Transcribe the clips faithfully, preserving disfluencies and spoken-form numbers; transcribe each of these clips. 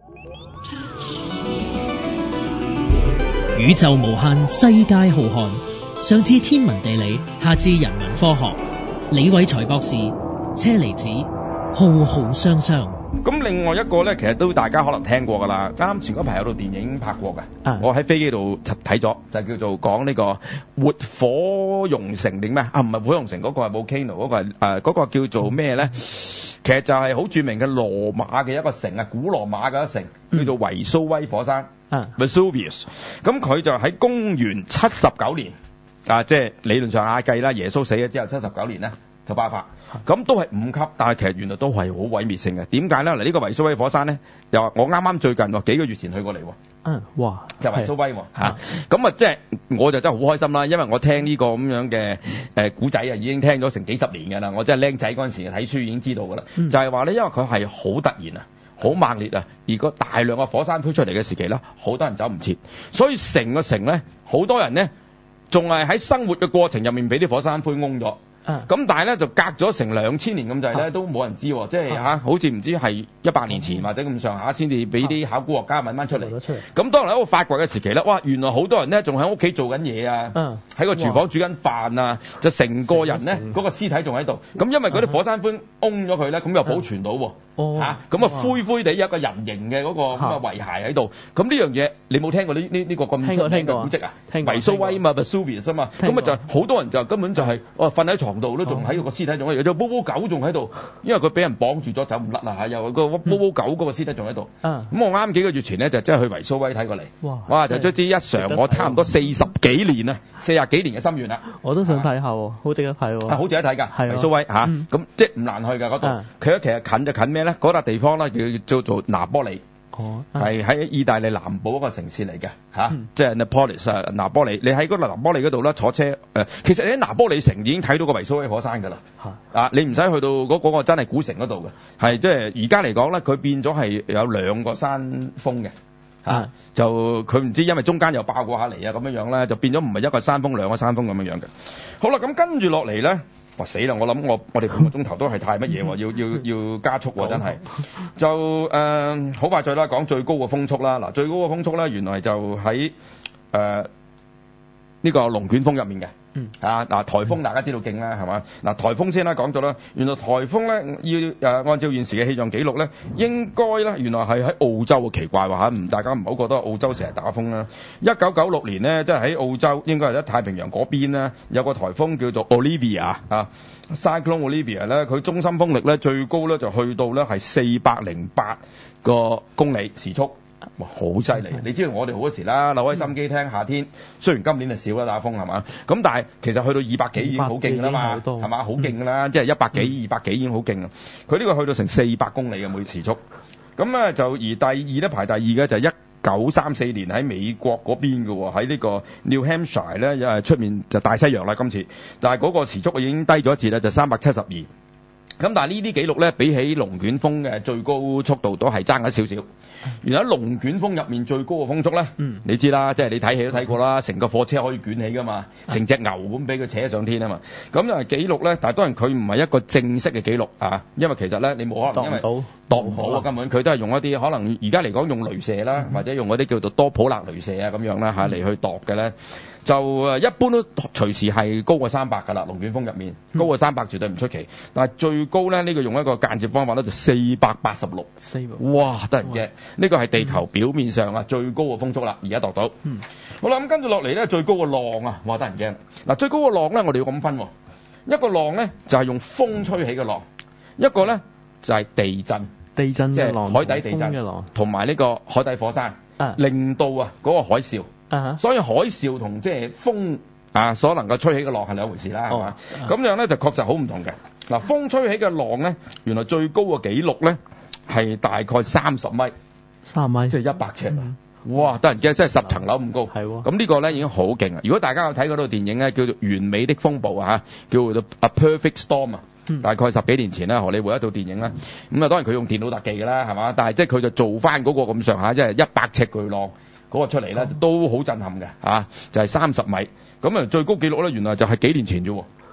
宇宙無限，世界浩瀚。上至天文地理，下至人文科學。李偉才博士，車厘子，浩浩湯湯。 咁另外一個咧，其實都大家可能聽過㗎啦。啱前嗰排有套電影拍過嘅，啊、我喺飛機度睇咗，就叫做講呢個活火熔城定咩啊？唔係活火熔城，嗰、嗰個係 volcano， 嗰個係誒嗰個叫做咩咧？其實就係好著名嘅羅馬嘅一個城啊，古羅馬嘅一個城，叫做維蘇威火山。啊、Vesuvius。咁佢就喺公元七十九年啊，即係理論上計啦，耶穌死咗之後七十九年咧就爆發。咁都係五級，但係其實原來都係好毀滅性嘅。點解咧？嗱，呢個維蘇威火山咧，又話我啱啱最近喎幾個月前去過嚟喎。嗯，哇！就維蘇威喎嚇。咁啊，即係我就真係好開心啦，因為我聽呢個咁樣嘅誒古仔啊，已經聽咗成幾十年㗎啦。我真係僆仔嗰陣時睇書已經知道㗎啦。嗯、就係話咧，因為佢係好突然啊，好猛烈啊，而個大量嘅火山灰出嚟嘅時期咧，好多人走唔切，所以成個城咧，好多人咧仲係喺生活嘅過程入面俾啲火山灰燶咗。咁、啊、但係咧就隔咗成兩千年咁滯咧，都冇人知喎，即係嚇，好似唔知係一百年前或者咁上下先至俾啲考古學家揾翻出嚟。咁當然喺度發掘嘅時期咧，哇！原來好多人咧仲喺屋企做緊嘢啊，喺個廚房煮緊飯啊，就成個人咧嗰、嗰個屍體仲喺度。咁因為嗰啲火山灰燶咗佢咧，咁又保存到喎。嚇，咁啊灰灰地有一個人形嘅嗰個咁嘅遺骸喺度。咁呢樣嘢你冇聽過呢呢呢個咁出名嘅古蹟啊？維蘇威啊嘛 ，Vesuvius 啊嘛。咁啊就好多人就根本就係哦瞓喺床度都仲喺個屍體仲喺度，有隻波波狗仲喺度，因為佢俾人綁住咗走唔甩啦嚇，又個波波狗嗰個屍體仲喺度。咁我啱幾個月前咧就真係去維蘇威睇過嚟。哇！哇！就卒之一嘗我差唔多四十幾年啊，四十幾年嘅心願啦。我都想睇下喎，好值得睇喎。好值得睇㗎，維蘇威嚇。咁即係唔難去㗎嗰度。佢其實近就近咩咧？嗰笪地方咧叫叫做拿波里。哦，係喺意大利南部一個城市嚟嘅嚇，嗯、即係 Naples 啊，拿波里。你喺嗰個拿波里嗰度咧坐車，誒、呃，其實你喺拿波里城已經睇到個維蘇威火山㗎啦。啊，啊，你唔使去到嗰、嗰個嗰個真係古城嗰度嘅，係即係而家嚟講咧，佢變咗係有兩個山峰嘅嚇，啊、就佢唔知因為中間又爆過下嚟啊咁樣樣咧，就變咗唔係一個山峰兩個山峰咁樣樣嘅。好啦，咁跟住落嚟咧。哇死啦！我諗我我哋半個鐘頭都係太乜嘢喎，要要要加速喎，真係就誒好、呃、快脆啦，講最高嘅風速啦。嗱，最高嘅風速咧，原來就喺誒呢個龍捲風入面嘅。嗯啊嗱，颱風大家知道勁啦，係嘛？嗱，颱風先啦，講咗啦，原來颱風咧要誒、呃、按照現時嘅氣象記錄咧，應該咧原來係喺澳洲嘅，奇怪喎嚇，唔大家唔好覺得澳洲成日打風啦。一九九六年咧，即係喺澳洲，應該係喺太平洋嗰邊咧，有個颱風叫做 Olivia 啊 ，Cyclone Olivia 咧，佢中心風力咧最高咧就去到咧係四百零八個公里時速。哇，好犀利！你知道我哋好多時啦，扭開心機聽夏天，雖然今年係少啦打風係嘛，咁但係其實去到二百幾已經好勁㗎啦嘛，係嘛，好勁㗎啦，即係一百幾、二百幾已經好勁啦。佢呢個去到成四百公里嘅每時速，咁咧就而第二咧排第二嘅就係一九三四年喺美國嗰邊嘅喎，喺呢個 New Hampshire 咧，又係出面就大西洋啦今次，但係嗰個時速已經低咗一截啦，就三百七十二。咁但係呢啲記錄咧，比起龍捲風嘅最高速度都係爭咗少少。原來喺龍捲風入面最高嘅風速咧，嗯、你知啦，即係你睇戲都睇過啦，成個貨車可以捲起噶嘛，成隻牛咁俾佢扯上天啊嘛。咁啊記錄咧，但係當然佢唔係一個正式嘅記錄啊，因為其實咧你冇可能因為度唔到啊，根本佢都係用一啲可能而家嚟講用雷射啦，嗯、或者用嗰啲叫做多普勒雷射啊咁樣啦嚇嚟去度嘅咧。就誒一般都隨時係高過三百㗎啦，龍捲風入面高過三百絕對唔出奇。但係最高咧，呢、呢個用一個間接方法咧就四百八十六，哇得人驚！呢個係地球表面上啊、嗯、最高嘅風速啦，而家度到。嗯，好啦，咁跟住落嚟咧最高嘅浪啊，哇得人驚！嗱最高嘅浪咧，我哋要咁分喎，一個浪咧就係、係、用風吹起嘅浪，一個咧就係、係、地震，地震即係海底地震同埋呢個海底火山，啊、令到啊嗰、嗰個海嘯。Uh huh. 所以海嘯同即係風啊所能夠吹起嘅浪係兩回事啦，係嘛？咁樣咧就確實好唔同嘅。嗱，風吹起嘅浪咧，原來最高嘅紀錄咧係大概三十米，三米即係一百尺。嗯、哇！得人驚，真係十層樓咁高。係喎。咁呢個咧已經好勁啦。如果大家有睇嗰套電影咧，叫做《完美的風暴》啊，叫做《A Perfect Storm》啊，嗯、大概十幾年前啦，荷里活一套電影啦。咁啊，當然佢用電腦特技㗎啦，係嘛？但係即係佢就做翻嗰個咁上下，即係一百尺巨浪。嗰個出嚟咧都好震撼嘅嚇、啊，就係三十米咁啊！最高紀錄咧原來就係幾年前啫喎，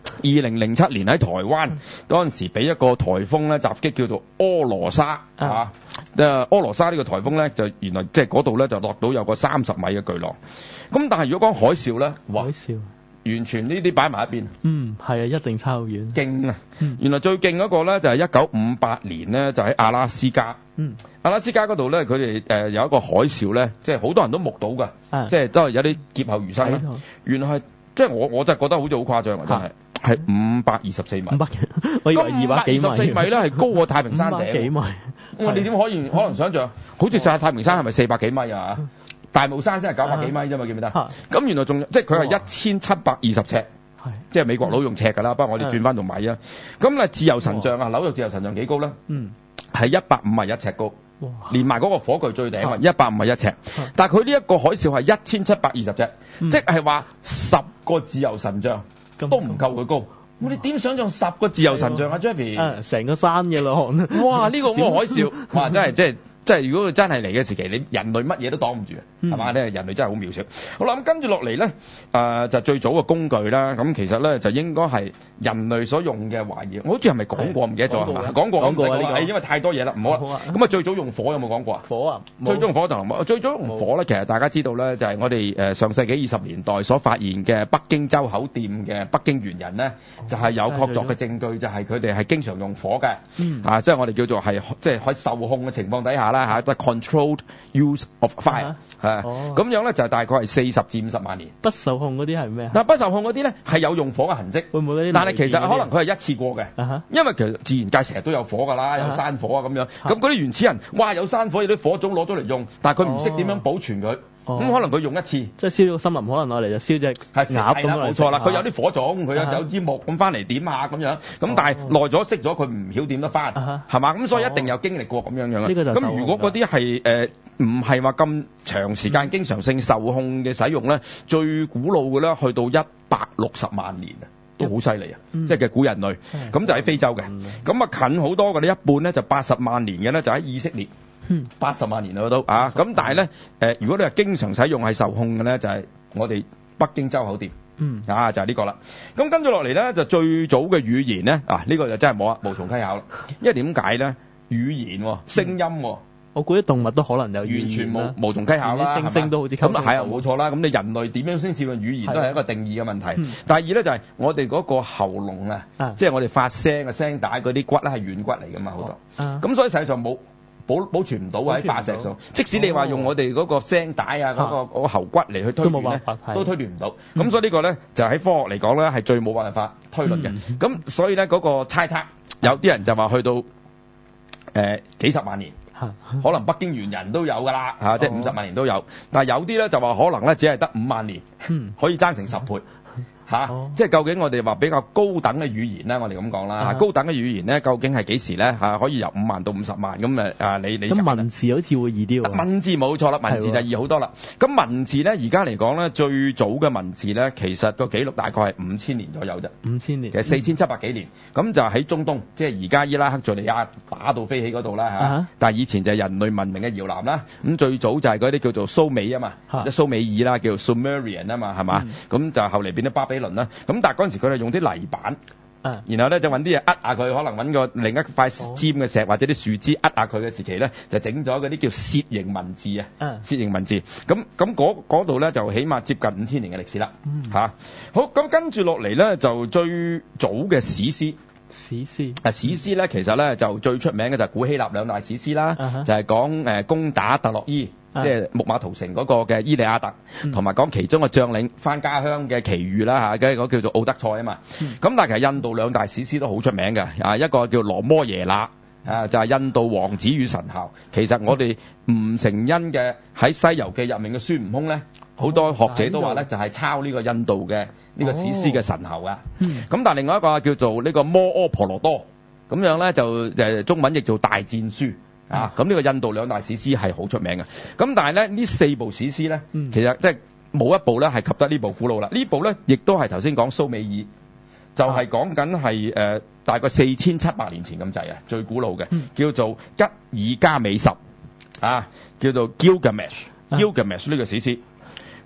二零零七年喺台灣嗰陣時俾一個颱風咧襲擊，叫做柯羅莎啊。誒柯羅莎呢個颱風咧就原來即係嗰度咧就落到有個三十米嘅巨浪。咁但係如果講海嘯咧，哇！ 海嘯完全呢啲擺埋一邊。 嗯，係啊，一定差好遠。 勁啊！ 嗯、原來最勁嗰個咧就係一九五八年咧，就喺阿拉斯加。 嗯， 阿拉斯加嗰度咧，佢哋誒有一個海嘯咧，即係好多人都目睹㗎， 啊、 即係都係有啲劫後餘生啦。原來係即係我我真係覺得好似好誇張啊！真係係五百二十四米。五百幾， 我以為二百幾米。 五百二十四米咧係高過太平山頂。 五百幾米。 我哋點可以可能想像？好似上太平山係咪四百幾米啊？嗯、大帽山先係九百幾米啫嘛，記唔記得？咁原來仲即係佢係一千七百二十尺。即係美國佬用尺㗎啦，不過我哋轉翻到米啊。咁咧自由神像啊，紐約自由神像幾高咧？嗯，係一百五十一尺高，連埋嗰個火炬最頂啊，一百五十一尺。但係佢呢一個海嘯係一千七百二十尺，嗯、即係話十個自由神像都唔夠佢高。我哋點想像十個自由神像啊 ，Jeffy？ 成個山嘅咯， 哇！呢、呢個咁嘅海嘯，哇！真係即係。即係如果佢真係嚟嘅時期，你人類乜嘢都擋唔住嘅，係嘛？呢人類真係好渺小。好啦，咁跟住落嚟咧，誒就最早嘅工具啦。咁其實咧就應該係人類所用嘅懷疑。我好似係咪講過唔記得咗係嘛？講過講過呢個，因為太多嘢啦，唔好啦。咁啊最早用火有冇講過啊？ 火啊！ 最早用火同埋最早用火咧，其實大家知道咧，就係我哋誒上世紀二十年代所發現嘅北京周口店嘅北京猿人咧，就係有確鑿嘅證據，就係佢哋係經常用火嘅。啊，即係我哋叫做係即係喺受控嘅情況底下啦嚇，即係 controlled use of fire 係咁樣咧，就大概係四十至五十萬年。 不受控嗰啲係咩？ 嗱，不受控嗰啲咧係有用火嘅痕跡， 會唔會嗰啲？ 但係其實可能佢係一次過嘅，因為其實自然界成日都有火㗎啦，有山火啊咁樣。咁嗰啲原始人，哇有山火，有啲火種攞咗嚟用，但係佢唔識點樣保存佢。咁、哦、可能佢用一次， 即係燒咗個森林，可能攞嚟就燒隻鴨咁樣。 冇錯啦，佢有啲火種，佢有有支木咁翻嚟點下咁樣。咁但係耐咗熄咗，佢唔曉點得翻，係嘛？咁所以一定有經歷過咁樣樣嘅。咁、哦、如果嗰啲係誒唔係話咁長時間、經常性受控嘅使用咧，最古老嘅咧去到一百六十萬年啊，都好犀利啊！嗯、即係嘅古人類，咁就喺非洲嘅。咁啊近好多嘅呢，一半咧就八十萬年嘅咧就喺以色列。嗯，八十萬年啦都啊，咁但係咧，誒、呃，如果你係經常使用係受控嘅咧，就係、是、我哋北京周口店，嗯，啊，就係、是、呢個啦。咁跟住落嚟咧，就最早嘅語言咧，啊，呢、這個就真係冇啊，無從稽考啦。因為點解咧？語言、哦、聲音、哦， 我估啲動物都可能有語言， 完全冇無從稽考啦。 聲聲都好似咁啊，係啊，冇錯啦。咁你人類點樣先使用語言都係一個定義嘅問題。 嗯、 第二咧就係、是、我哋嗰個喉嚨啊，啊即係我哋發聲嘅聲帶嗰啲骨咧係軟骨嚟噶嘛，好多。咁、啊、所以實際上冇。保保存唔到喺化石上，即使你話用我哋嗰個聲帶啊，嗰、哦嗰個嗰個喉骨嚟去推斷咧，都推斷唔到。咁、嗯、所以呢個咧就喺科學嚟講咧係最冇辦法推論嘅。咁、嗯、所以咧嗰、嗰個猜測，有啲人就話去到誒、呃、幾十萬年，可能北京猿人都有㗎啦嚇，即係五十萬年都有。但係有啲咧就話可能咧只係得五萬年，嗯、可以爭成十倍。嚇、啊哦！即係究竟我哋話比較高等嘅語言咧，我哋咁講啦。高等嘅語言咧，究竟係幾時咧？嚇、啊，可以由五萬到五十萬咁誒啊！你你咁文字好似會易啲喎。 文字冇錯啦，文字就易好多啦。咁文字咧，而家嚟講咧，最早嘅文字咧，其實個記錄大概係五千年左右啫。五千年，其實四千七百幾年。咁、嗯、就喺中東，即係而家伊拉克、敍利亞打到飛起嗰度啦嚇。但係以前就係人類文明嘅搖籃啦。咁最早就係嗰啲叫做蘇美啊嘛，即係蘇美爾啦，叫做 Sumerian 啊嘛，係嘛？咁、嗯、就後嚟變咗巴比倫啦。咁但係嗰陣時佢哋用啲泥板，啊、然後咧就揾啲嘢扼下佢，可能揾個另一塊尖嘅石或者啲樹枝扼下佢嘅時期咧，就整咗嗰啲叫楔形文字啊，楔形文字。咁咁嗰度咧就起碼接近五千年嘅歷史啦，嚇、嗯啊。好，咁跟住落嚟咧就最早嘅史詩。 史詩啊，史詩咧其實咧就最出名嘅就係古希臘兩大史詩啦，啊、就係講誒攻打特洛伊，啊、即係木馬屠城嗰個嘅伊利亞特，同埋講其中嘅將領返家鄉嘅奇遇啦嚇，嗰個叫做奧德賽啊嘛。咁、嗯、但係其實印度兩大史詩都好出名嘅，啊一個叫羅摩耶那。啊，就係、是、印度王子與神校。其實我哋吳承恩嘅喺《西遊記》入面嘅孫悟空咧，好、哦、多學者都話咧，就係、是、抄呢個印度嘅呢、這個史詩嘅神校啊。咁、哦嗯、但係另外一個叫做呢個摩訶婆羅多，咁樣咧就誒中文譯做大戰書、嗯、啊。咁呢個印度兩大史詩係好出名嘅。咁但係咧呢四部史詩咧，嗯、其實即係冇一部咧係及得呢部古老啦。呢部咧亦都係頭先講蘇美爾。就係講緊係誒大概四千七百年前咁滯啊，最古老嘅、嗯、叫做吉爾加美什啊，叫做 Gilgamesh，Gilgamesh 呢、啊、個史詩。咁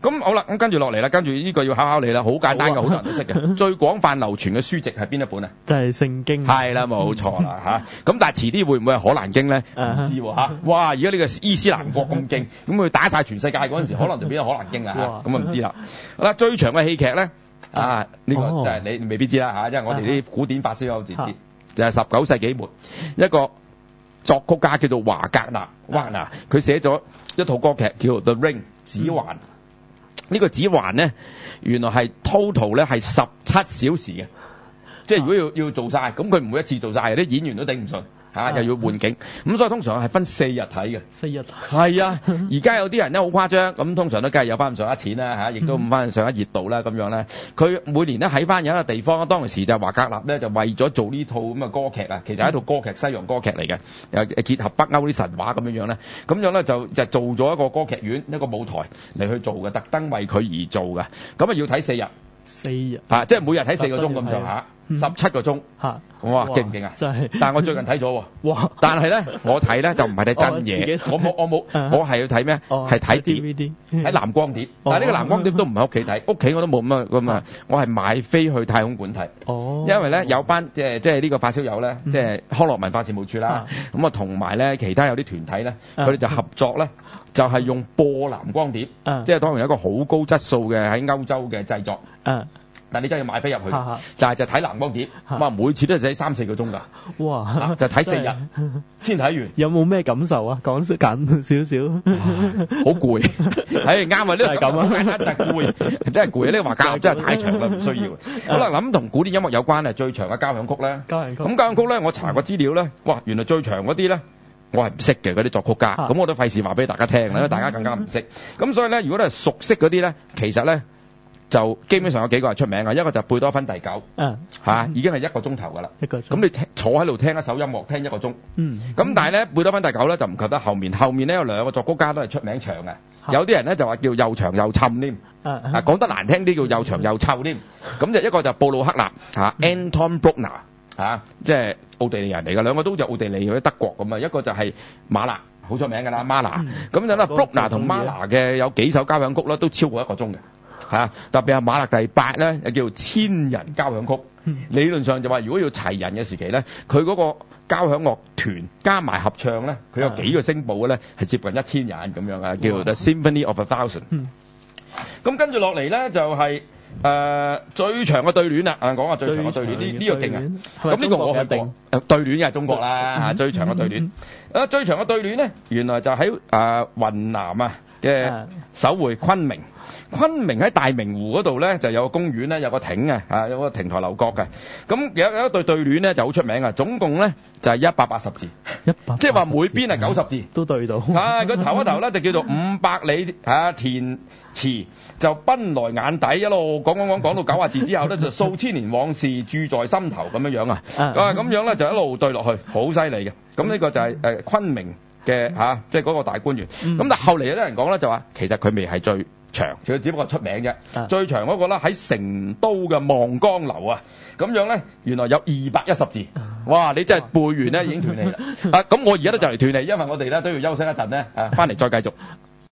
咁好啦，咁跟住落嚟啦，跟住呢個要考考你啦，好簡單嘅，好多人都識嘅。最廣泛流傳嘅書籍係邊一本啊？ 就係聖經。 係啦，冇錯啦嚇。咁但係遲啲會唔會係可蘭經咧？唔知喎嚇。哇！而家呢個伊斯蘭國咁勁，咁佢打晒全世界嗰陣時，可能就變咗可蘭經啦嚇。咁啊唔知啦。好啦，最長嘅戲劇咧啊，呢個就係你未必知啦嚇，因為我哋啲古典發燒友先知，就係十九世紀末一個作曲家叫做華格納，華納佢寫咗一套歌劇叫做《The Ring》指環。呢個指環咧，原來係 total 咧係十七小時嘅，即係如果要要做晒，咁佢唔會一次做晒，啲演員都頂唔順。嚇、啊、又要換景，咁所以通常係分四日睇嘅。 四日睇。 係啊，而家有啲人咧好誇張，咁通常都梗係有翻咁上下錢啦嚇，亦都唔翻上下熱度啦咁樣咧。佢每年咧喺翻有一個地方，當時就華格納咧就為咗做呢套咁嘅歌劇啊，其實係一套歌劇，西洋歌劇嚟嘅，又結合北歐啲神話咁樣樣咧，咁樣咧就就做咗一個歌劇院一個舞台嚟去做嘅，特登為佢而做嘅，咁啊要睇四日。 四日啊，即係每日睇四個鐘咁上下，十七個鐘嚇，哇，勁唔勁啊？真係！但係我最近睇咗喎，哇！但係咧，我睇咧就唔係睇真嘢，我冇我冇，我係要睇咩？係睇 D V D，睇藍光碟。但係呢個藍光碟都唔喺屋企睇，屋企我都冇咁啊咁啊，我係買飛去太空館睇。哦，因為咧有班即係即係呢個發燒友咧，即係康樂文化事務處啦，咁啊同埋咧其他有啲團體咧，佢哋就合作咧，就係用播藍光碟，即係當然有一個好高質素嘅喺歐洲嘅製作。嗯，但你真係要買飛入去，但係就睇藍光碟，哇！每次都係睇三四個鐘㗎，哇！就睇四日先睇完。有冇咩感受啊？講緊少少，好攰。係啱啊！呢個係咁啊，真係攰，真係攰啊！呢個話教真係太長啦，唔需要。好啦，咁同古典音樂有關啊，最長嘅交響曲咧。交響曲。咁交響曲咧，我查過資料咧，哇！原來最長嗰啲咧。我係唔識嘅嗰啲作曲家，咁我都費事話俾大家聽啦，因為大家更加唔識。咁所以咧，如果你係熟悉嗰啲咧，其實咧就基本上有幾個係出名嘅，一個就係貝多芬第九，嗯，嚇已經係一個鐘頭㗎啦，一個鐘。咁你聽坐喺度聽一首音樂，聽一個鐘，嗯。咁但係咧，貝多芬第九咧就唔及得後面，後面咧有兩個作曲家都係出名長嘅，有啲人咧就話叫又長又沉添，啊講得難聽啲叫又長又臭添。咁就一個就布魯克納嚇 Anton Bruckner。嚇，即係奧地利人嚟嘅，兩個都就奧地利或者德國咁啊，一個就係馬勒，好出名㗎啦，馬勒。咁就咧，Bruckner 同馬勒嘅有幾首交響曲咧，都超過一個鐘嘅嚇。特別係馬勒第八咧，又叫做千人交響曲。理論上就話，如果要齊人嘅時期咧，佢嗰個交響樂團加埋合唱咧，佢有幾個聲部嘅咧，係接近一千人咁樣啊，叫做 The Symphony of a Thousand。咁跟住落嚟咧，就係。誒、呃、最長嘅對聯啦，啊講下最長嘅對聯，呢呢、這個勁啊！咁呢個我係定誒對聯嘅係中國啦嚇，最長嘅對聯。啊最長嘅對聯咧，原來就喺誒、呃、雲南啊嘅首會昆明。昆明喺大明湖嗰度咧，就有個公園咧，有個亭啊，啊有個亭台樓閣嘅。咁有有一對對聯咧就好出名啊，總共咧就係一百八十字，一百即係話每邊係九十字都對到。啊，佢頭一頭咧就叫做五百里啊填詞，就奔來眼底，一路講講講講到九十字之後咧，就數千年往事駐在心頭咁樣樣啊。啊咁樣咧就一路對落去，好犀利嘅。咁呢個就係誒昆明嘅嚇，即係嗰個大官員。咁、嗯、但係後嚟有啲人講咧就話，其實佢未係最長，佢只不過出名啫。啊、最長嗰個咧喺成都嘅望江樓啊，咁樣咧原來有二百一十字。哇！你真係背完咧已經斷氣啦。啊，咁我而家都就嚟斷氣，因為我哋咧都要休息一陣咧，啊，翻嚟再繼續。